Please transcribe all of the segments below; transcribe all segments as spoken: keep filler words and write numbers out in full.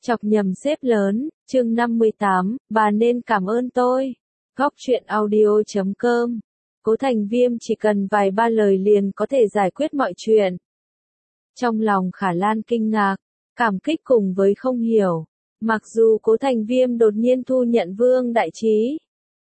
Chọc nhầm sếp lớn, chương năm mươi tám, bà nên cảm ơn tôi. Góc truyện audio chấm com. Cố Thành Viêm chỉ cần vài ba lời liền có thể giải quyết mọi chuyện. Trong lòng Khả Lan kinh ngạc, cảm kích cùng với không hiểu. Mặc dù Cố Thành Viêm đột nhiên thu nhận Vương Đại Trí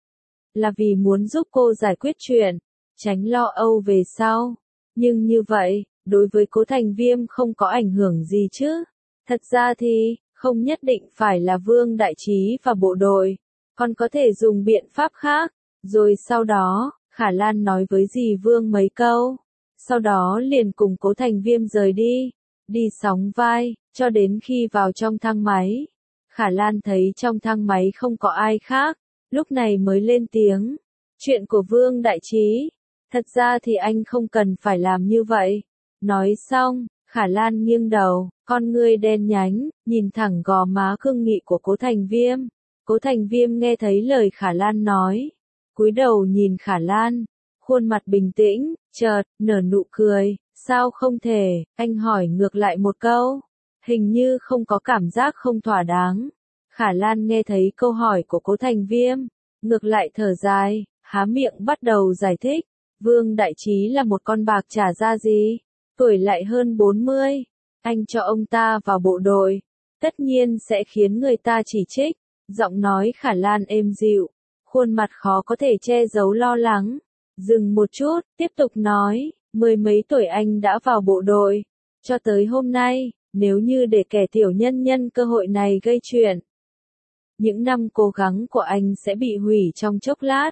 là vì muốn giúp cô giải quyết chuyện, tránh lo âu về sau. Nhưng như vậy, đối với Cố Thành Viêm không có ảnh hưởng gì chứ. Thật ra thì, không nhất định phải là Vương Đại Trí và bộ đội, còn có thể dùng biện pháp khác. Rồi sau đó, Khả Lan nói với dì Vương mấy câu. Sau đó liền cùng Cố Thành Viêm rời đi, đi sóng vai, cho đến khi vào trong thang máy. Khả Lan thấy trong thang máy không có ai khác, lúc này mới lên tiếng. Chuyện của Vương Đại Trí, thật ra thì anh không cần phải làm như vậy. Nói xong, Khả Lan nghiêng đầu, con ngươi đen nhánh, nhìn thẳng gò má cương nghị của Cố Thành Viêm. Cố Thành Viêm nghe thấy lời Khả Lan nói, cúi đầu nhìn Khả Lan, khuôn mặt bình tĩnh, chợt, nở nụ cười, sao không thể, anh hỏi ngược lại một câu, hình như không có cảm giác không thỏa đáng. Khả Lan nghe thấy câu hỏi của Cố Thành Viêm, ngược lại thở dài, há miệng bắt đầu giải thích, Vương Đại Trí là một con bạc trả ra gì, tuổi lại hơn bốn mươi, anh cho ông ta vào bộ đội, tất nhiên sẽ khiến người ta chỉ trích. Giọng nói Khả Lan êm dịu, khuôn mặt khó có thể che giấu lo lắng. Dừng một chút, tiếp tục nói, mười mấy tuổi anh đã vào bộ đội, cho tới hôm nay, nếu như để kẻ tiểu nhân nhân cơ hội này gây chuyện, những năm cố gắng của anh sẽ bị hủy trong chốc lát.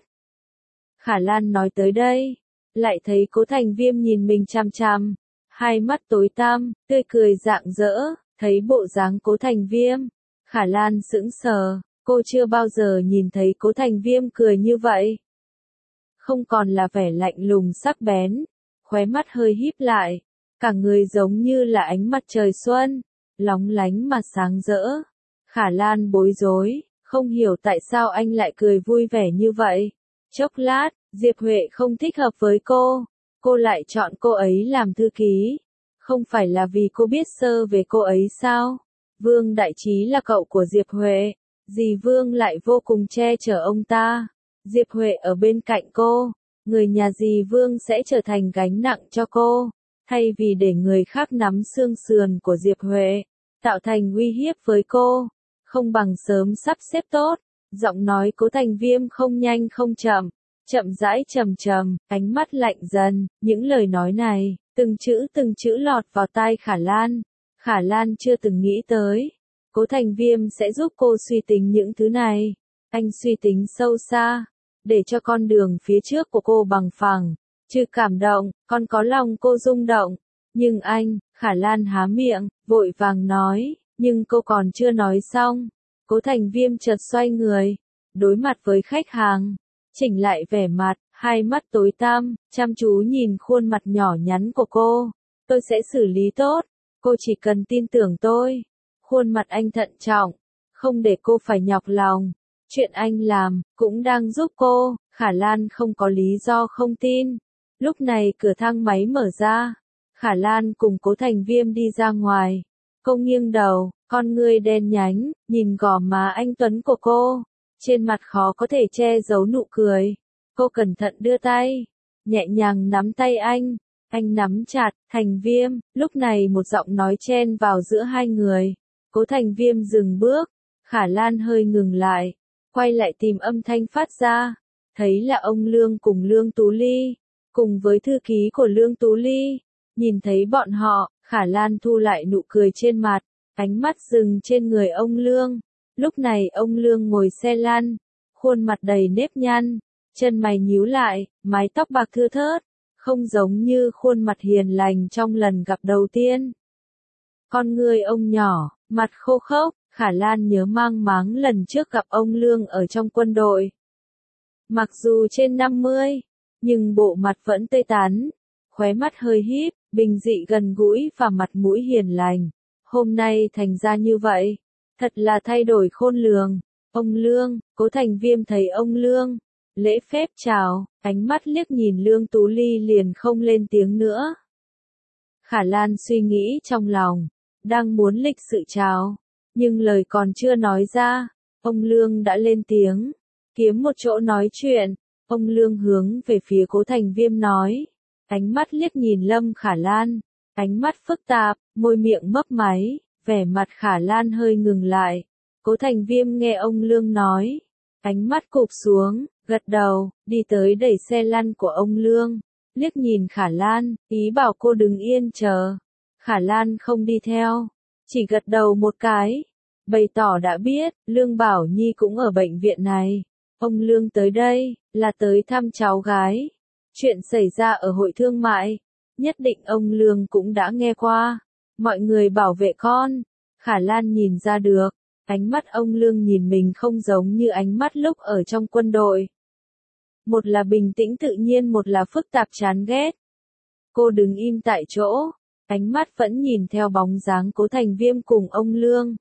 Khả Lan nói tới đây, lại thấy Cố Thành Viêm nhìn mình chằm chằm, hai mắt tối tăm, tươi cười rạng rỡ, thấy bộ dáng Cố Thành Viêm. Khả Lan sững sờ, cô chưa bao giờ nhìn thấy Cố Thành Viêm cười như vậy. Không còn là vẻ lạnh lùng sắc bén, khóe mắt hơi híp lại, cả người giống như là ánh mặt trời xuân, lóng lánh mà sáng rỡ. Khả Lan bối rối, không hiểu tại sao anh lại cười vui vẻ như vậy. Chốc lát, Diệp Huệ không thích hợp với cô, cô lại chọn cô ấy làm thư ký. Không phải là vì cô biết sơ về cô ấy sao? Vương Đại Trí là cậu của Diệp Huệ, dì Vương lại vô cùng che chở ông ta. Diệp Huệ ở bên cạnh cô, người nhà dì Vương sẽ trở thành gánh nặng cho cô, thay vì để người khác nắm xương sườn của Diệp Huệ, tạo thành uy hiếp với cô, không bằng sớm sắp xếp tốt. Giọng nói Cố Thành Viêm không nhanh không chậm, chậm rãi trầm trầm, ánh mắt lạnh dần, những lời nói này, từng chữ từng chữ lọt vào tai Khả Lan. Khả Lan chưa từng nghĩ tới, Cố Thành Viêm sẽ giúp cô suy tính những thứ này. Anh suy tính sâu xa, để cho con đường phía trước của cô bằng phẳng, chứ cảm động, còn có lòng cô rung động. Nhưng anh, Khả Lan há miệng, vội vàng nói, nhưng cô còn chưa nói xong. Cố Thành Viêm chợt xoay người, đối mặt với khách hàng, chỉnh lại vẻ mặt, hai mắt tối tăm, chăm chú nhìn khuôn mặt nhỏ nhắn của cô. Tôi sẽ xử lý tốt, cô chỉ cần tin tưởng tôi. Khuôn mặt anh thận trọng, không để cô phải nhọc lòng. Chuyện anh làm, cũng đang giúp cô. Khả Lan không có lý do không tin. Lúc này cửa thang máy mở ra, Khả Lan cùng Cố Thành Viêm đi ra ngoài. Cô nghiêng đầu, con ngươi đen nhánh, nhìn gò má anh tuấn của cô. Trên mặt khó có thể che giấu nụ cười. Cô cẩn thận đưa tay, nhẹ nhàng nắm tay anh. Anh nắm chặt, Thành Viêm. Lúc này một giọng nói chen vào giữa hai người. Cố Thành Viêm dừng bước, Khả Lan hơi ngừng lại, quay lại tìm âm thanh phát ra, thấy là ông Lương cùng Lương Tú Ly, cùng với thư ký của Lương Tú Ly. Nhìn thấy bọn họ, Khả Lan thu lại nụ cười trên mặt, ánh mắt dừng trên người ông Lương. Lúc này ông Lương ngồi xe lăn, khuôn mặt đầy nếp nhăn, chân mày nhíu lại, mái tóc bạc thưa thớt, không giống như khuôn mặt hiền lành trong lần gặp đầu tiên. Con người ông nhỏ, mặt khô khốc, Khả Lan nhớ mang máng lần trước gặp ông Lương ở trong quân đội. Mặc dù trên năm mươi, nhưng bộ mặt vẫn tươi tắn, khóe mắt hơi híp, bình dị gần gũi và mặt mũi hiền lành. Hôm nay thành ra như vậy, thật là thay đổi khôn lường. Ông Lương, Cố Thành Viêm thấy ông Lương, lễ phép chào, ánh mắt liếc nhìn Lương Tú Ly liền không lên tiếng nữa. Khả Lan suy nghĩ trong lòng, đang muốn lịch sự chào, Nhưng lời còn chưa nói ra, ông Lương đã lên tiếng. Kiếm một chỗ nói chuyện, ông Lương hướng về phía Cố Thành Viêm nói. Ánh mắt liếc nhìn Lâm Khả Lan, ánh mắt phức tạp, môi miệng mấp máy, vẻ mặt Khả Lan hơi ngừng lại. Cố Thành Viêm nghe ông Lương nói, ánh mắt cụp xuống, gật đầu, đi tới đẩy xe lăn của ông Lương, liếc nhìn Khả Lan, ý bảo cô đứng yên chờ. Khả Lan không đi theo, chỉ gật đầu một cái, bày tỏ đã biết, Lương Bảo Nhi cũng ở bệnh viện này. Ông Lương tới đây, là tới thăm cháu gái. Chuyện xảy ra ở hội thương mại, nhất định ông Lương cũng đã nghe qua. Mọi người bảo vệ con. Khả Lan nhìn ra được, ánh mắt ông Lương nhìn mình không giống như ánh mắt lúc ở trong quân đội. Một là bình tĩnh tự nhiên, một là phức tạp chán ghét. Cô đứng im tại chỗ, ánh mắt vẫn nhìn theo bóng dáng Cố Thành Viêm cùng ông Lương.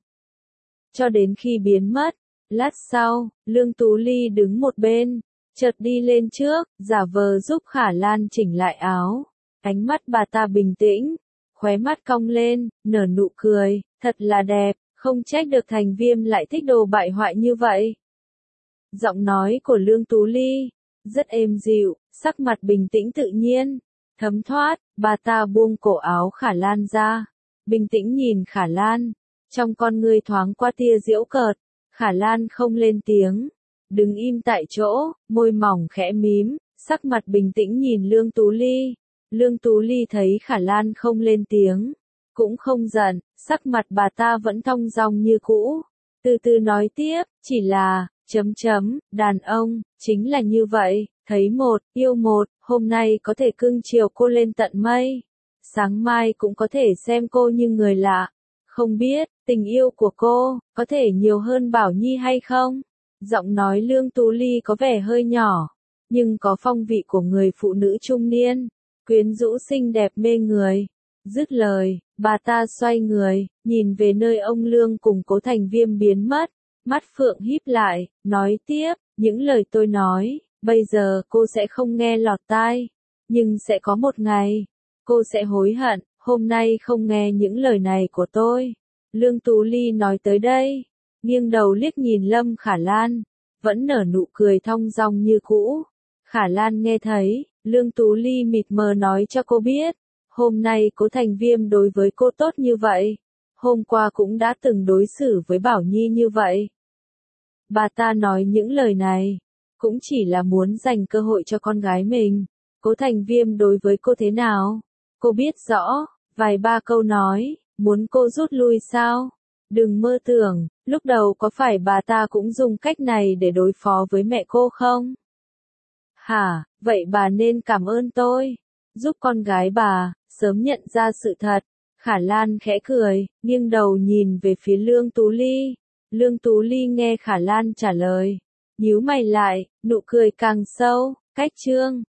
Cho đến khi biến mất, lát sau, Lương Tú Ly đứng một bên, chợt đi lên trước, giả vờ giúp Khả Lan chỉnh lại áo. Ánh mắt bà ta bình tĩnh, khóe mắt cong lên, nở nụ cười, thật là đẹp, không trách được Thành Viêm lại thích đồ bại hoại như vậy. Giọng nói của Lương Tú Ly, rất êm dịu, sắc mặt bình tĩnh tự nhiên, thấm thoát, bà ta buông cổ áo Khả Lan ra, bình tĩnh nhìn Khả Lan, trong con ngươi thoáng qua tia giễu cợt. Khả Lan không lên tiếng, đứng im tại chỗ, môi mỏng khẽ mím, sắc mặt bình tĩnh nhìn Lương Tú Ly. Lương Tú Ly thấy Khả Lan không lên tiếng, cũng không giận, sắc mặt bà ta vẫn thong dong như cũ, từ từ nói tiếp, chỉ là, chấm chấm, đàn ông, chính là như vậy, thấy một, yêu một, hôm nay có thể cưng chiều cô lên tận mây, sáng mai cũng có thể xem cô như người lạ. Không biết, tình yêu của cô, có thể nhiều hơn Bảo Nhi hay không? Giọng nói Lương Tú Ly có vẻ hơi nhỏ, nhưng có phong vị của người phụ nữ trung niên, quyến rũ xinh đẹp mê người. Dứt lời, bà ta xoay người, nhìn về nơi ông Lương cùng Cố Thành Viêm biến mất, mắt phượng híp lại, nói tiếp, những lời tôi nói, bây giờ cô sẽ không nghe lọt tai, nhưng sẽ có một ngày, cô sẽ hối hận. Hôm nay không nghe những lời này của tôi. Lương Tú Ly nói tới đây, nghiêng đầu liếc nhìn Lâm Khả Lan, vẫn nở nụ cười thong dong như cũ. Khả Lan nghe thấy, Lương Tú Ly mịt mờ nói cho cô biết, hôm nay Cố Thành Viêm đối với cô tốt như vậy, hôm qua cũng đã từng đối xử với Bảo Nhi như vậy. Bà ta nói những lời này, cũng chỉ là muốn dành cơ hội cho con gái mình. Cố Thành Viêm đối với cô thế nào? Cô biết rõ. Vài ba câu nói, muốn cô rút lui sao? Đừng mơ tưởng, lúc đầu có phải bà ta cũng dùng cách này để đối phó với mẹ cô không? Hả, vậy bà nên cảm ơn tôi, giúp con gái bà, sớm nhận ra sự thật. Khả Lan khẽ cười, nghiêng đầu nhìn về phía Lương Tú Ly. Lương Tú Ly nghe Khả Lan trả lời, nhíu mày lại, nụ cười càng sâu, cách chương.